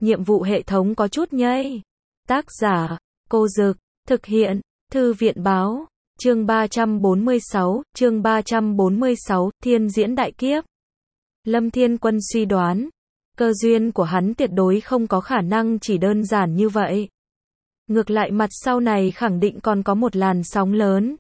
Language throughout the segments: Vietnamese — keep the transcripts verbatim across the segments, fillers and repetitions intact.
nhiệm vụ hệ thống có chút nhây. Tác giả, Cô Dực, thực hiện, Thư viện báo, chương ba trăm bốn mươi sáu, chương ba trăm bốn mươi sáu, thiên diễn đại kiếp. Lâm Thiên Quân suy đoán, cơ duyên của hắn tuyệt đối không có khả năng chỉ đơn giản như vậy. Ngược lại mặt sau này khẳng định còn có một làn sóng lớn.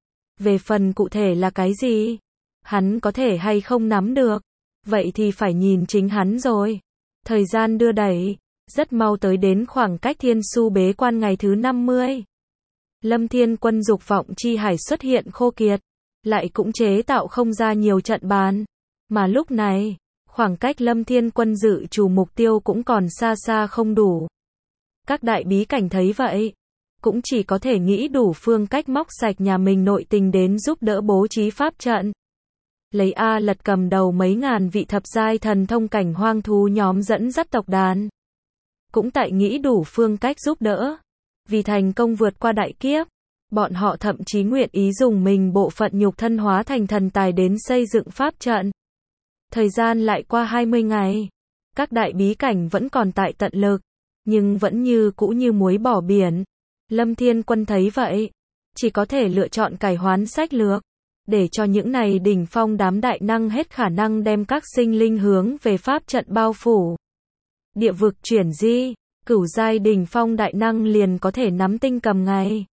Về phần cụ thể là cái gì, hắn có thể hay không nắm được, vậy thì phải nhìn chính hắn rồi. Thời gian đưa đẩy, rất mau tới đến khoảng cách thiên su bế quan ngày thứ năm mươi. Lâm Thiên Quân dục vọng chi hải xuất hiện khô kiệt, lại cũng chế tạo không ra nhiều trận bàn. Mà lúc này, khoảng cách Lâm Thiên Quân dự trù mục tiêu cũng còn xa xa không đủ. Các đại bí cảnh thấy vậy, cũng chỉ có thể nghĩ đủ phương cách móc sạch nhà mình nội tình đến giúp đỡ bố trí pháp trận. Lấy A Lật cầm đầu mấy ngàn vị thập giai thần thông cảnh hoang thú nhóm dẫn dắt tộc đàn. Cũng tại nghĩ đủ phương cách giúp đỡ. Vì thành công vượt qua đại kiếp, bọn họ thậm chí nguyện ý dùng mình bộ phận nhục thân hóa thành thần tài đến xây dựng pháp trận. Thời gian lại qua hai mươi ngày. Các đại bí cảnh vẫn còn tại tận lực, nhưng vẫn như cũ như muối bỏ biển. Lâm Thiên Quân thấy vậy, chỉ có thể lựa chọn cải hoán sách lược, để cho những này đỉnh phong đám đại năng hết khả năng đem các sinh linh hướng về pháp trận bao phủ. Địa vực chuyển di, cửu giai đỉnh phong đại năng liền có thể nắm tinh cầm ngay.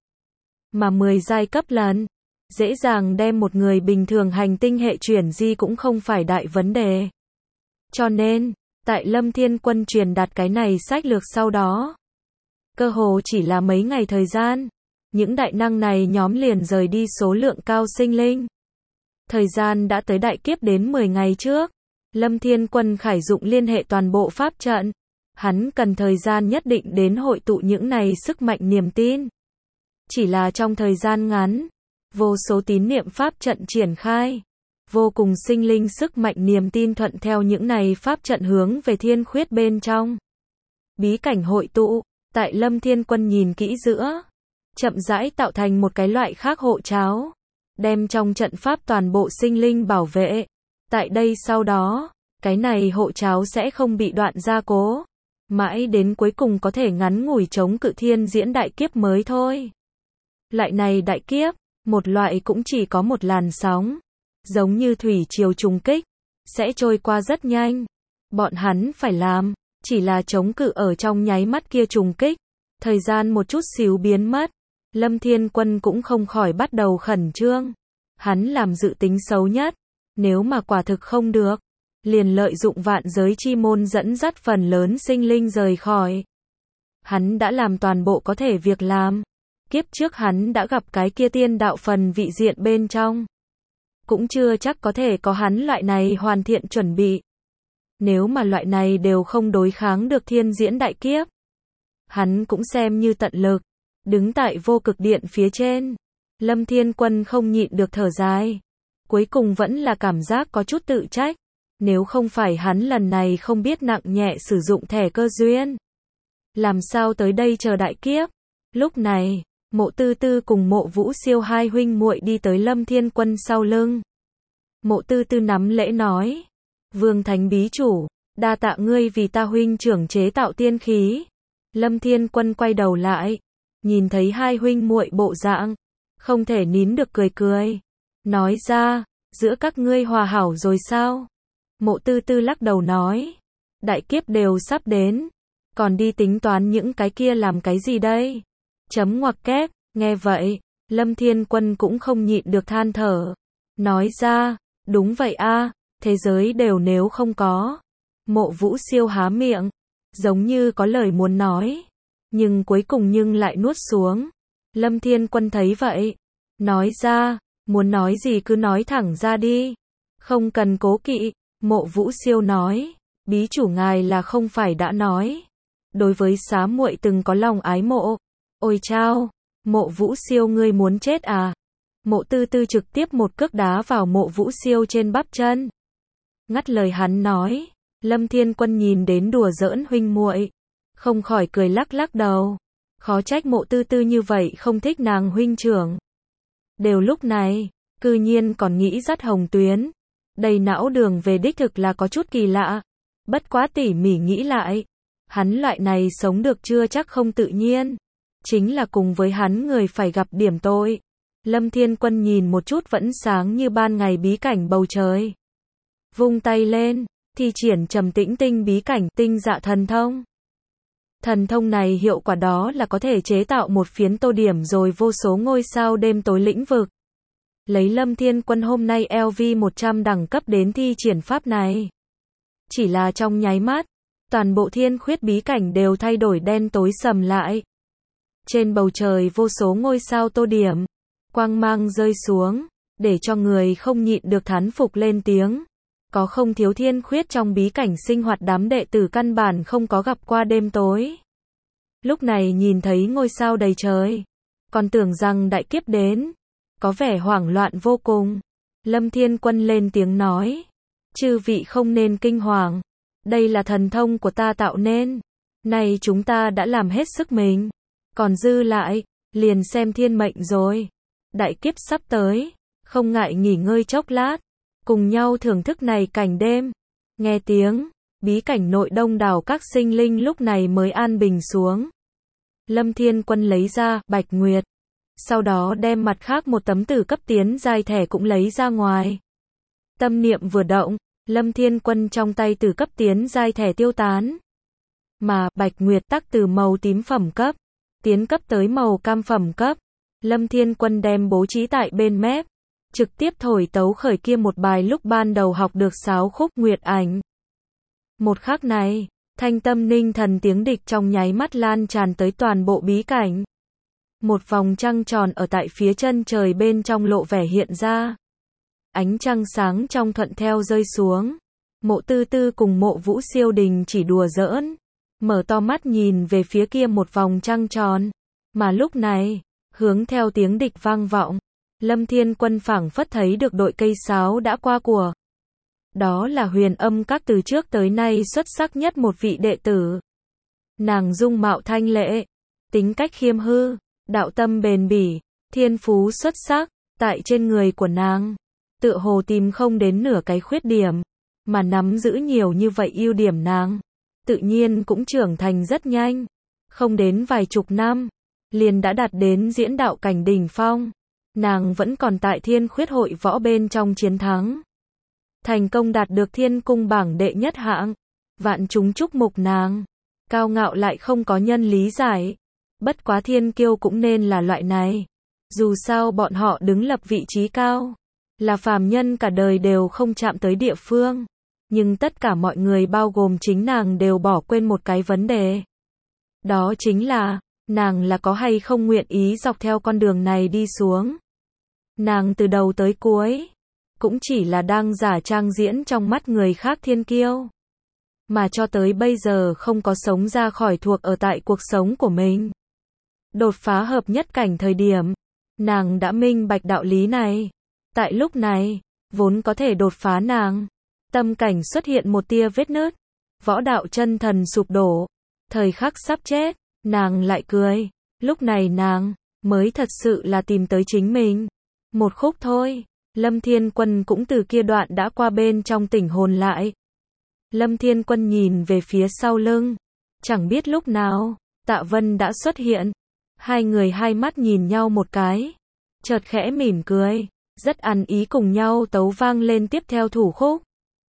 Mà mười giai cấp lần, dễ dàng đem một người bình thường hành tinh hệ chuyển di cũng không phải đại vấn đề. Cho nên, tại Lâm Thiên Quân truyền đạt cái này sách lược sau đó, cơ hồ chỉ là mấy ngày thời gian, những đại năng này nhóm liền rời đi số lượng cao sinh linh. Thời gian đã tới đại kiếp đến mười ngày trước. Lâm Thiên Quân khải dụng liên hệ toàn bộ pháp trận. Hắn cần thời gian nhất định đến hội tụ những này sức mạnh niềm tin. Chỉ là trong thời gian ngắn, vô số tín niệm pháp trận triển khai. Vô cùng sinh linh sức mạnh niềm tin thuận theo những này pháp trận hướng về thiên khuyết bên trong. Bí cảnh hội tụ, tại Lâm Thiên Quân nhìn kỹ giữa, chậm rãi tạo thành một cái loại khác hộ cháo, đem trong trận pháp toàn bộ sinh linh bảo vệ. Tại đây sau đó, cái này hộ cháo sẽ không bị đoạn gia cố, mãi đến cuối cùng có thể ngắn ngủi chống cự thiên diễn đại kiếp mới thôi. Loại này đại kiếp, một loại cũng chỉ có một làn sóng, giống như thủy triều trùng kích, sẽ trôi qua rất nhanh. Bọn hắn phải làm, chỉ là chống cự ở trong nháy mắt kia trùng kích, thời gian một chút xíu biến mất. Lâm Thiên Quân cũng không khỏi bắt đầu khẩn trương. Hắn làm dự tính xấu nhất, nếu mà quả thực không được, liền lợi dụng vạn giới chi môn dẫn dắt phần lớn sinh linh rời khỏi. Hắn đã làm toàn bộ có thể việc làm. Kiếp trước hắn đã gặp cái kia tiên đạo phần vị diện bên trong. Cũng chưa chắc có thể có hắn loại này hoàn thiện chuẩn bị. Nếu mà loại này đều không đối kháng được thiên diễn đại kiếp, hắn cũng xem như tận lực. Đứng tại vô cực điện phía trên, Lâm Thiên Quân không nhịn được thở dài. Cuối cùng vẫn là cảm giác có chút tự trách. Nếu không phải hắn lần này không biết nặng nhẹ sử dụng thẻ cơ duyên, làm sao tới đây chờ đại kiếp. Lúc này, Mộ Tư Tư cùng Mộ Vũ Siêu hai huynh muội đi tới Lâm Thiên Quân sau lưng. Mộ Tư Tư nắm lễ nói: Vương Thánh Bí Chủ, đa tạ ngươi vì ta huynh trưởng chế tạo tiên khí. Lâm Thiên Quân quay đầu lại, nhìn thấy hai huynh muội bộ dạng, không thể nín được cười cười. Nói ra, giữa các ngươi hòa hảo rồi sao? Mộ Tư Tư lắc đầu nói: Đại kiếp đều sắp đến, còn đi tính toán những cái kia làm cái gì đây? Chấm ngoặc kép, nghe vậy, Lâm Thiên Quân cũng không nhịn được than thở. Nói ra, đúng vậy a, thế giới đều nếu không có. Mộ Vũ Siêu há miệng, giống như có lời muốn nói, nhưng cuối cùng nhưng lại nuốt xuống. Lâm Thiên Quân thấy vậy, nói ra, muốn nói gì cứ nói thẳng ra đi, không cần cố kỵ. Mộ Vũ Siêu nói: Bí chủ ngài là không phải đã nói, đối với xá muội từng có lòng ái mộ. Ôi chao, Mộ Vũ Siêu ngươi muốn chết à? Mộ Tư Tư trực tiếp một cước đá vào Mộ Vũ Siêu trên bắp chân. Ngắt lời hắn nói. Lâm Thiên Quân nhìn đến đùa giỡn huynh muội, không khỏi cười lắc lắc đầu. Khó trách Mộ Tư Tư như vậy không thích nàng huynh trưởng. Đều lúc này, cư nhiên còn nghĩ dắt hồng tuyến. Đầy não đường về đích thực là có chút kỳ lạ. Bất quá tỉ mỉ nghĩ lại, Hắn loại này sống được chưa chắc không tự nhiên. Chính là cùng với hắn người phải gặp điểm tội. Lâm Thiên Quân nhìn một chút vẫn sáng như ban ngày bí cảnh bầu trời. Vung tay lên, thi triển trầm tĩnh tinh bí cảnh tinh dạ thần thông. Thần thông này hiệu quả đó là có thể chế tạo một phiến tô điểm rồi vô số ngôi sao đêm tối lĩnh vực. Lấy Lâm Thiên Quân hôm nay L V một trăm đẳng cấp đến thi triển pháp này. Chỉ là trong nháy mắt, toàn bộ thiên khuyết bí cảnh đều thay đổi đen tối sầm lại. Trên bầu trời vô số ngôi sao tô điểm, quang mang rơi xuống, để cho người không nhịn được thán phục lên tiếng. Có không thiếu thiên khuyết trong bí cảnh sinh hoạt đám đệ tử căn bản không có gặp qua đêm tối. Lúc này nhìn thấy ngôi sao đầy trời, còn tưởng rằng đại kiếp đến, có vẻ hoảng loạn vô cùng. Lâm Thiên Quân lên tiếng nói, chư vị không nên kinh hoàng, đây là thần thông của ta tạo nên, nay chúng ta đã làm hết sức mình, còn dư lại, liền xem thiên mệnh rồi. Đại kiếp sắp tới, không ngại nghỉ ngơi chốc lát, cùng nhau thưởng thức này cảnh đêm. Nghe tiếng, bí cảnh nội đông đảo các sinh linh lúc này mới an bình xuống. Lâm Thiên Quân lấy ra Bạch Nguyệt, sau đó đem mặt khác một tấm tử cấp tiến giai thẻ cũng lấy ra ngoài. Tâm niệm vừa động, Lâm Thiên Quân trong tay tử cấp tiến giai thẻ tiêu tán. Mà Bạch Nguyệt tắc từ màu tím phẩm cấp, tiến cấp tới màu cam phẩm cấp. Lâm Thiên Quân đem bố trí tại bên mép, trực tiếp thổi tấu khởi kia một bài lúc ban đầu học được sáo khúc Nguyệt Ảnh. Một khắc này, thanh tâm ninh thần tiếng địch trong nháy mắt lan tràn tới toàn bộ bí cảnh. Một vòng trăng tròn ở tại phía chân trời bên trong lộ vẻ hiện ra. Ánh trăng sáng trong thuận theo rơi xuống. Mộ Tư Tư cùng Mộ Vũ Siêu Đình chỉ đùa giỡn, mở to mắt nhìn về phía kia một vòng trăng tròn. Mà lúc này, hướng theo tiếng địch vang vọng, Lâm Thiên Quân phảng phất thấy được đội cây sáo đã qua của. Đó là Huyền Âm Các từ trước tới nay xuất sắc nhất một vị đệ tử. Nàng dung mạo thanh lệ, tính cách khiêm hư, đạo tâm bền bỉ, thiên phú xuất sắc, tại trên người của nàng, tựa hồ tìm không đến nửa cái khuyết điểm, mà nắm giữ nhiều như vậy ưu điểm nàng, tự nhiên cũng trưởng thành rất nhanh, không đến vài chục năm, liền đã đạt đến diễn đạo cảnh đỉnh phong. Nàng vẫn còn tại thiên khuyết hội võ bên trong chiến thắng. Thành công đạt được thiên cung bảng đệ nhất hạng. Vạn chúng chúc mục nàng. Cao ngạo lại không có nhân lý giải. Bất quá thiên kiêu cũng nên là loại này. Dù sao bọn họ đứng lập vị trí cao. Là phàm nhân cả đời đều không chạm tới địa phương. Nhưng tất cả mọi người bao gồm chính nàng đều bỏ quên một cái vấn đề. Đó chính là, nàng là có hay không nguyện ý dọc theo con đường này đi xuống. Nàng từ đầu tới cuối, cũng chỉ là đang giả trang diễn trong mắt người khác thiên kiêu. Mà cho tới bây giờ không có sống ra khỏi thuộc ở tại cuộc sống của mình. Đột phá hợp nhất cảnh thời điểm, nàng đã minh bạch đạo lý này. Tại lúc này, vốn có thể đột phá nàng, tâm cảnh xuất hiện một tia vết nứt, võ đạo chân thần sụp đổ, thời khắc sắp chết, nàng lại cười, lúc này nàng mới thật sự là tìm tới chính mình. Một khúc thôi, Lâm Thiên Quân cũng từ kia đoạn đã qua bên trong tỉnh hồn lại. Lâm Thiên Quân nhìn về phía sau lưng, chẳng biết lúc nào, Tạ Vân đã xuất hiện. Hai người hai mắt nhìn nhau một cái, chợt khẽ mỉm cười, rất ăn ý cùng nhau tấu vang lên tiếp theo thủ khúc.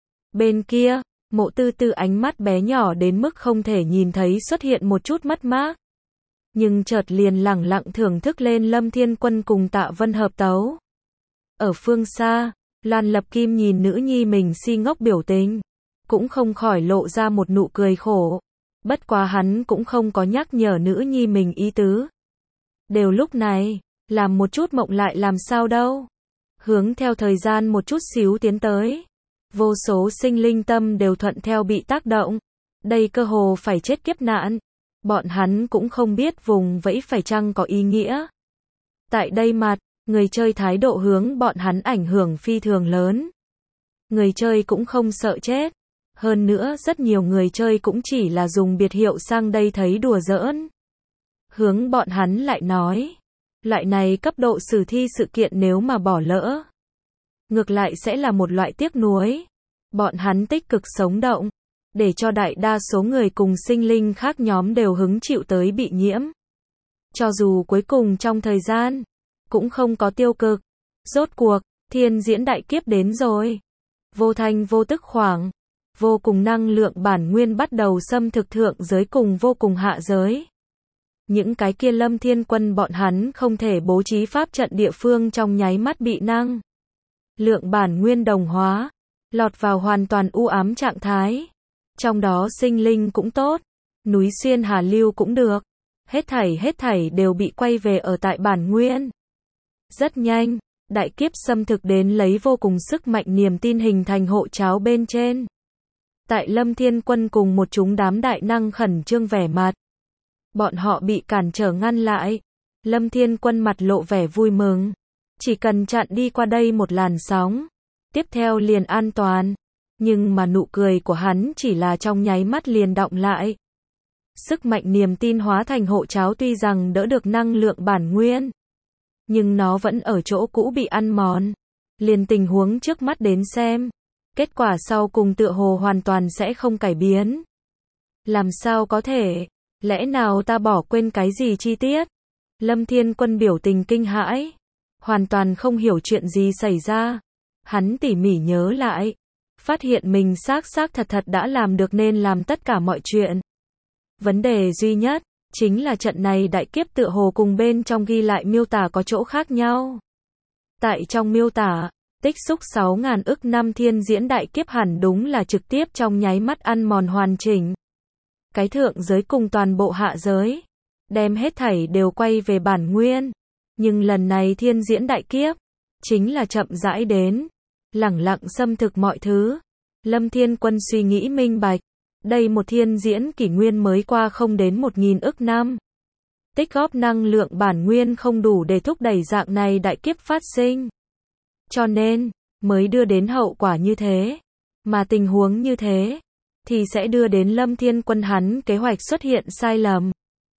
Bên kia, Mộ Tư Tư ánh mắt bé nhỏ đến mức không thể nhìn thấy xuất hiện một chút mất mát. Nhưng chợt liền lẳng lặng thưởng thức lên Lâm Thiên Quân cùng Tạ Vân hợp tấu. Ở phương xa, Lan Lập Kim nhìn nữ nhi mình si ngốc biểu tình, cũng không khỏi lộ ra một nụ cười khổ. Bất quá hắn cũng không có nhắc nhở nữ nhi mình ý tứ. Đều lúc này, làm một chút mộng lại làm sao đâu. Hướng theo thời gian một chút xíu tiến tới. Vô số sinh linh tâm đều thuận theo bị tác động. Đây cơ hồ phải chết kiếp nạn. Bọn hắn cũng không biết vùng vẫy phải chăng có ý nghĩa. Tại đây mặt, người chơi thái độ hướng bọn hắn ảnh hưởng phi thường lớn. Người chơi cũng không sợ chết. Hơn nữa rất nhiều người chơi cũng chỉ là dùng biệt hiệu sang đây thấy đùa giỡn. Hướng bọn hắn lại nói, loại này cấp độ sử thi sự kiện nếu mà bỏ lỡ, ngược lại sẽ là một loại tiếc nuối. Bọn hắn tích cực sống động, để cho đại đa số người cùng sinh linh khác nhóm đều hứng chịu tới bị nhiễm. Cho dù cuối cùng trong thời gian, cũng không có tiêu cực. Rốt cuộc, thiên diễn đại kiếp đến rồi. Vô thanh vô tức khoảng, vô cùng năng lượng bản nguyên bắt đầu xâm thực thượng giới cùng vô cùng hạ giới. Những cái kia Lâm Thiên Quân bọn hắn không thể bố trí pháp trận địa phương trong nháy mắt bị năng lượng bản nguyên đồng hóa, lọt vào hoàn toàn u ám trạng thái. Trong đó sinh linh cũng tốt, núi xuyên hà lưu cũng được, hết thảy hết thảy đều bị quay về ở tại bản nguyên. Rất nhanh, đại kiếp xâm thực đến lấy vô cùng sức mạnh niềm tin hình thành hộ cháo bên trên. Tại Lâm Thiên Quân cùng một chúng đám đại năng khẩn trương vẻ mặt. Bọn họ bị cản trở ngăn lại. Lâm Thiên Quân mặt lộ vẻ vui mừng. Chỉ cần chặn đi qua đây một làn sóng. Tiếp theo liền an toàn. Nhưng mà nụ cười của hắn chỉ là trong nháy mắt liền đọng lại. Sức mạnh niềm tin hóa thành hộ cháo tuy rằng đỡ được năng lượng bản nguyên. Nhưng nó vẫn ở chỗ cũ bị ăn mòn. Liền tình huống trước mắt đến xem. Kết quả sau cùng tựa hồ hoàn toàn sẽ không cải biến. Làm sao có thể? Lẽ nào ta bỏ quên cái gì chi tiết? Lâm Thiên Quân biểu tình kinh hãi. Hoàn toàn không hiểu chuyện gì xảy ra. Hắn tỉ mỉ nhớ lại. Phát hiện mình xác xác thật thật đã làm được nên làm tất cả mọi chuyện. Vấn đề duy nhất, chính là trận này đại kiếp tựa hồ cùng bên trong ghi lại miêu tả có chỗ khác nhau. Tại trong miêu tả, tích xúc sáu ngàn ức năm thiên diễn đại kiếp hẳn đúng là trực tiếp trong nháy mắt ăn mòn hoàn chỉnh. Cái thượng giới cùng toàn bộ hạ giới, đem hết thảy đều quay về bản nguyên. Nhưng lần này thiên diễn đại kiếp, chính là chậm rãi đến, lẳng lặng xâm thực mọi thứ. Lâm Thiên Quân suy nghĩ minh bạch, đây một thiên diễn kỷ nguyên mới qua không đến một nghìn ức năm. Tích góp năng lượng bản nguyên không đủ để thúc đẩy dạng này đại kiếp phát sinh. Cho nên, mới đưa đến hậu quả như thế. Mà tình huống như thế, thì sẽ đưa đến Lâm Thiên Quân hắn kế hoạch xuất hiện sai lầm.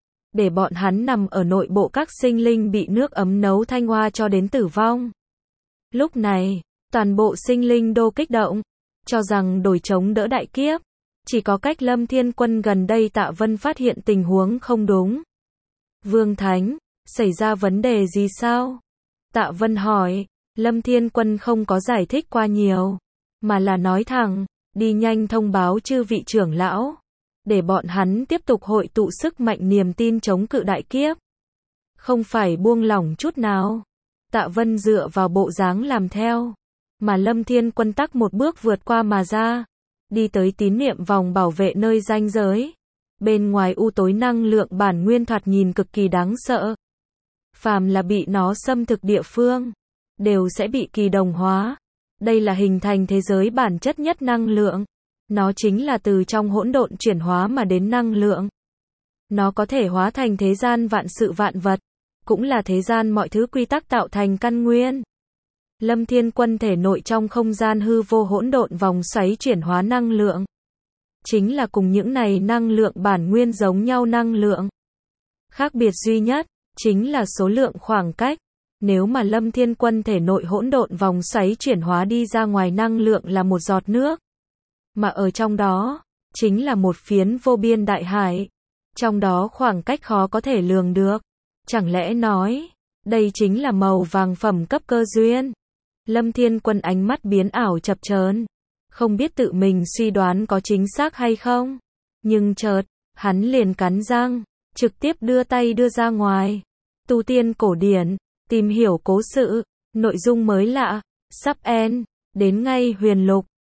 Để bọn hắn nằm ở nội bộ các sinh linh bị nước ấm nấu thanh hoa cho đến tử vong. Lúc này, toàn bộ sinh linh đô kích động, cho rằng đổi chống đỡ đại kiếp. Chỉ có cách Lâm Thiên Quân gần đây Tạ Vân phát hiện tình huống không đúng. Vương Thánh, xảy ra vấn đề gì sao? Tạ Vân hỏi. Lâm Thiên Quân không có giải thích qua nhiều, mà là nói thẳng, đi nhanh thông báo chư vị trưởng lão, để bọn hắn tiếp tục hội tụ sức mạnh niềm tin chống cự đại kiếp. Không phải buông lỏng chút nào. Tạ Vân dựa vào bộ dáng làm theo, mà Lâm Thiên Quân tắc một bước vượt qua mà ra, đi tới tín niệm vòng bảo vệ nơi ranh giới. Bên ngoài u tối năng lượng bản nguyên thoạt nhìn cực kỳ đáng sợ. Phàm là bị nó xâm thực địa phương, đều sẽ bị kỳ đồng hóa. Đây là hình thành thế giới bản chất nhất năng lượng. Nó chính là từ trong hỗn độn chuyển hóa mà đến năng lượng. Nó có thể hóa thành thế gian vạn sự vạn vật, cũng là thế gian mọi thứ quy tắc tạo thành căn nguyên. Lâm Thiên Quân thể nội trong không gian hư vô hỗn độn vòng xoáy chuyển hóa năng lượng, chính là cùng những này năng lượng bản nguyên giống nhau năng lượng. Khác biệt duy nhất, chính là số lượng khoảng cách. Nếu mà Lâm Thiên Quân thể nội hỗn độn vòng xoáy chuyển hóa đi ra ngoài năng lượng là một giọt nước, mà ở trong đó, chính là một phiến vô biên đại hải. Trong đó khoảng cách khó có thể lường được. Chẳng lẽ nói, đây chính là màu vàng phẩm cấp cơ duyên? Lâm Thiên Quân ánh mắt biến ảo chập chờn, không biết tự mình suy đoán có chính xác hay không. Nhưng chợt, hắn liền cắn răng, trực tiếp đưa tay đưa ra ngoài. Tu tiên cổ điển, tìm hiểu cố sự, nội dung mới lạ, sắp end, đến ngay huyền lục.